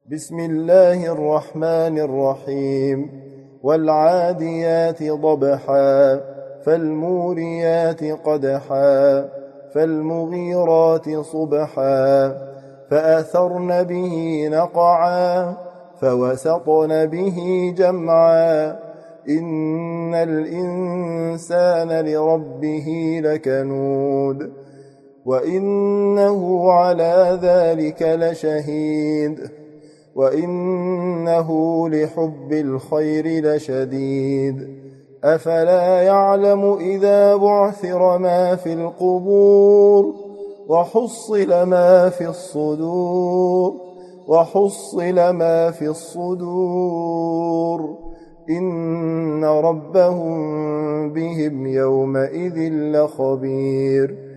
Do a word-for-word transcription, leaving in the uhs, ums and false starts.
بسم الله الرحمن الرحيم والعاديات ضبحا فالموريات قدحا فالمغيرات صبحا فأثرن به نقعا فوسطن به جمعا إن الإنسان لربه لكنود وإنه على ذلك لشهيد وإنه لحب الخير لشديد أفلا يعلم إذا بعثر ما في القبور وحصل ما في الصدور وحصل ما في الصدور إن ربهم بهم يومئذ لخبير